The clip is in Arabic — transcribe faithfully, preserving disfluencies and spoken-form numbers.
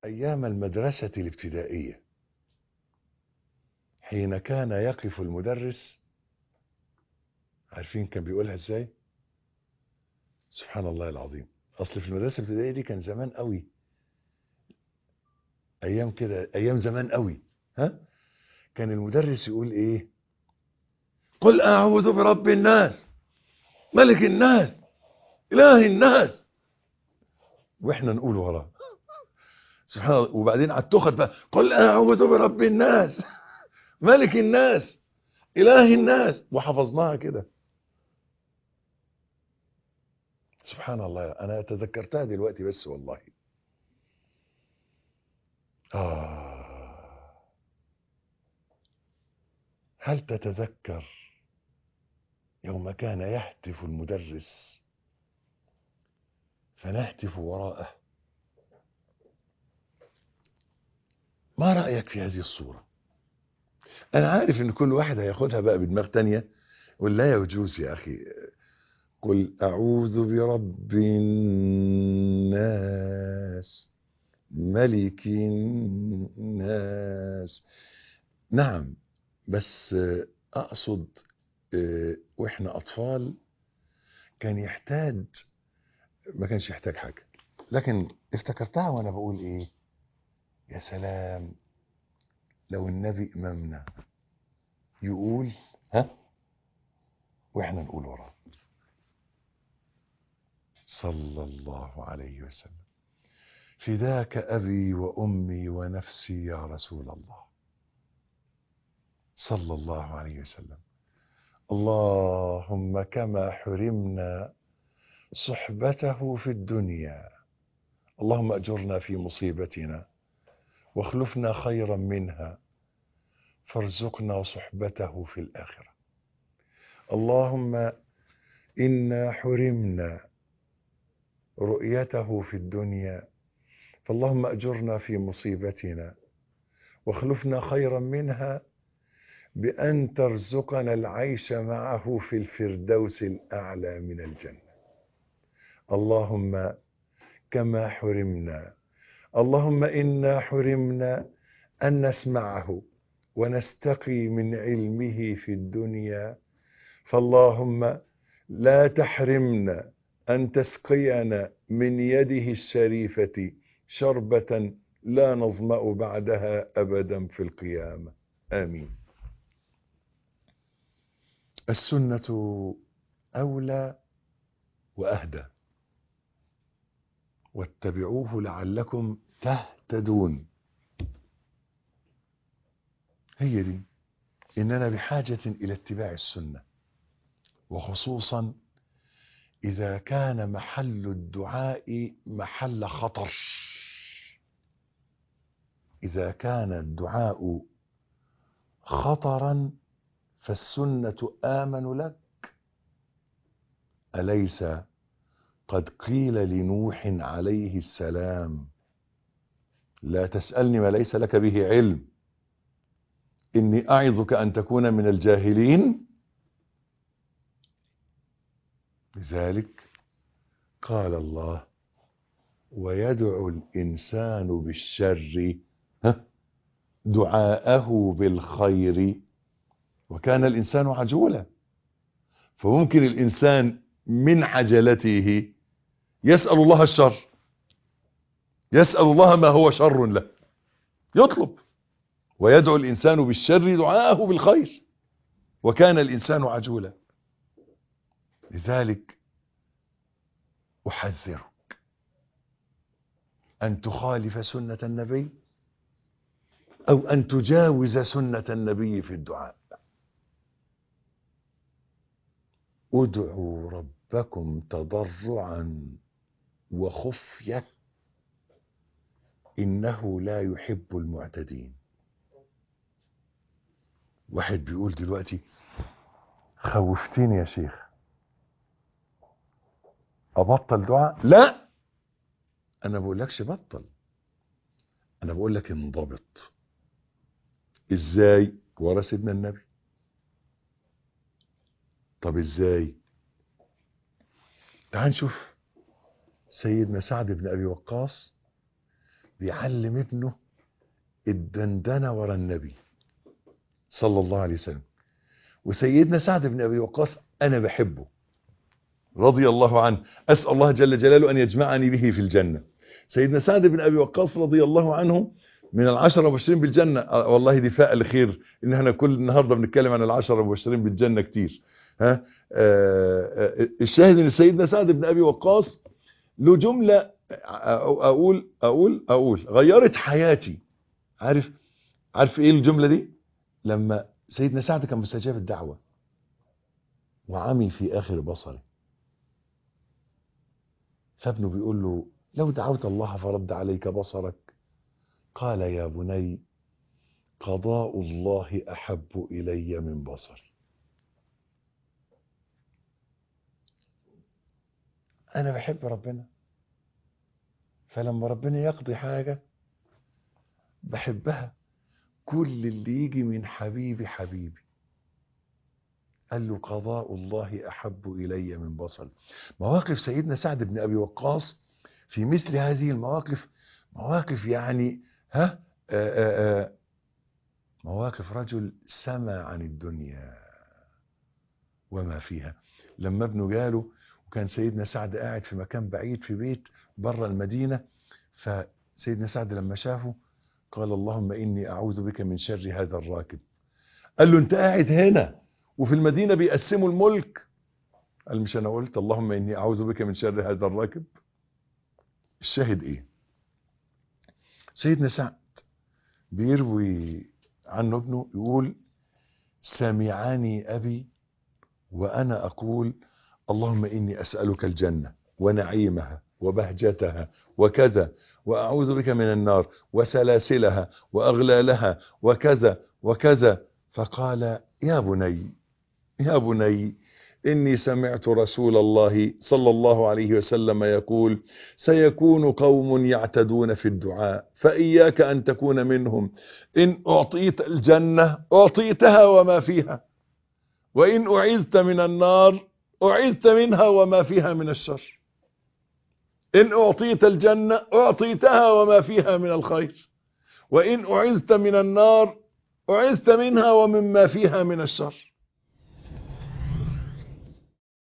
أيام المدرسة الابتدائية حين كان يقف المدرس، عارفين كان بيقولها ازاي؟ سبحان الله العظيم. اصل في المدرسة الابتدائية دي كان زمان قوي، ايام كده، ايام زمان قوي. ها، كان المدرس يقول ايه؟ قل اعوذ برب الناس ملك الناس اله الناس، واحنا نقول وراه سبحان الله. وبعدين على التخت بقى قل اعوذ برب الناس ملك الناس اله الناس، وحفظناها كده. سبحان الله، انا تذكرتها دلوقتي بس والله. آه. هل تتذكر يوم كان يهتف المدرس فنهتف وراءه؟ ما رأيك في هذه الصورة؟ أنا عارف إن كل واحد هياخدها بقى بدماغ تانية، ولا يجوز يا أخي. قل أعوذ برب الناس ملك الناس، نعم، بس أقصد وإحنا أطفال كان يحتاج، ما كانش يحتاج حاجة، لكن افتكرتها وأنا بقول إيه؟ يا سلام لو النبي إمامنا يقول ها وإحنا نقول وراه صلى الله عليه وسلم. فداك أبي وأمي ونفسي يا رسول الله صلى الله عليه وسلم. اللهم كما حرمنا صحبته في الدنيا، اللهم أجرنا في مصيبتنا واخلفنا خيرا منها فارزقنا صحبته في الآخرة. اللهم إنا حرمنا رؤيته في الدنيا فاللهم أجرنا في مصيبتنا واخلفنا خيرا منها بأن ترزقنا العيش معه في الفردوس الأعلى من الجنة. اللهم كما حرمنا، اللهم إنا حرمنا أن نسمعه ونستقي من علمه في الدنيا فاللهم لا تحرمنا أن تسقينا من يده الشريفة شربة لا نظمأ بعدها أبدا في القيامة، آمين. السنة أولى وأهدى، واتبعوه لعلكم تهتدون. هي دي، إننا بحاجة إلى اتباع السنة، وخصوصا إذا كان محل الدعاء محل خطر. إذا كان الدعاء خطرا فالسنة آمن لك. أليس قد قيل لنوح عليه السلام لا تسألني ما ليس لك به علم إني أعظك أن تكون من الجاهلين؟ لذلك قال الله ويدعو الإنسان بالشر دعاءه بالخير وكان الإنسان عجولا. فممكن الإنسان من عجلته يسأل الله الشر، يسأل الله ما هو شر له، يطلب. ويدعو الإنسان بالشر دعاءه بالخير وكان الإنسان عجولا. لذلك أحذرك أن تخالف سنة النبي أو أن تجاوز سنة النبي في الدعاء. ادعوا ربكم تضرعا وخفية إنه لا يحب المعتدين. واحد بيقول دلوقتي خوفتني يا شيخ، أبطل دعاء؟ لا، أنا بقولكش بطل، أنا بقولك انضبط. إزاي؟ ورا سيدنا النبي. طب إزاي؟ تعال نشوف سيدنا سعد بن أبي وقاص بيعلم ابنه الدندنة ورا النبي صلى الله عليه وسلم. وسيدنا سعد بن أبي وقاص أنا بحبه رضي الله عنه، أسأل الله جل جلاله أن يجمعني به في الجنة. سيدنا سعد بن أبي وقاص رضي الله عنه من العشرة المبشرين بالجنة. آه والله دي فاء خير إن احنا كل النهاردة بنتكلم عن العشرة المبشرين بالجنة كتير. ها آه آه الشاهد إن سيدنا سعد بن أبي وقاص له جملة أقول أقول أقول غيرت حياتي. عارف عارف إيه الجملة دي؟ لما سيدنا سعد كان مستجاب الدعوة وعمي في آخر بصره، فابنه بيقول له لو دعوت الله فرد عليك بصرك، قال يا بني قضاء الله أحب إلي من بصري. أنا بحب ربنا، فلما ربنا يقضي حاجة بحبها. كل اللي يجي من حبيبي حبيبي. قال له قضاء الله أحب إلي من بصري. مواقف سيدنا سعد بن أبي وقاص في مثل هذه المواقف مواقف يعني ها آآ آآ مواقف رجل سمع عن الدنيا وما فيها. لما ابنه جاله وكان سيدنا سعد قاعد في مكان بعيد في بيت بره المدينة، فسيدنا سعد لما شافه قال اللهم إني أعوذ بك من شر هذا الراكب. قال له انت قاعد هنا وفي المدينة بيقسموا الملك؟ قال مش انا قلت اللهم اني اعوذ بك من شر هذا الراكب؟ الشاهد ايه؟ سيدنا سعد بيروي عنه ابنه يقول سمعني ابي وانا اقول اللهم اني اسألك الجنة ونعيمها وبهجتها وكذا، واعوذ بك من النار وسلاسلها واغلالها وكذا وكذا. فقال يا بني يا بني إني سمعت رسول الله صلى الله عليه وسلم يقول سيكون قوم يعتدون في الدعاء فإياك أن تكون منهم. إن أعطيت الجنة أعطيتها وما فيها، وإن أعيذت من النار أعيذت منها وما فيها من الشر. إن أعطيت الجنة أعطيتها وما فيها من الخير، وإن أعيذت من النار أعيذت منها ومما فيها من الشر.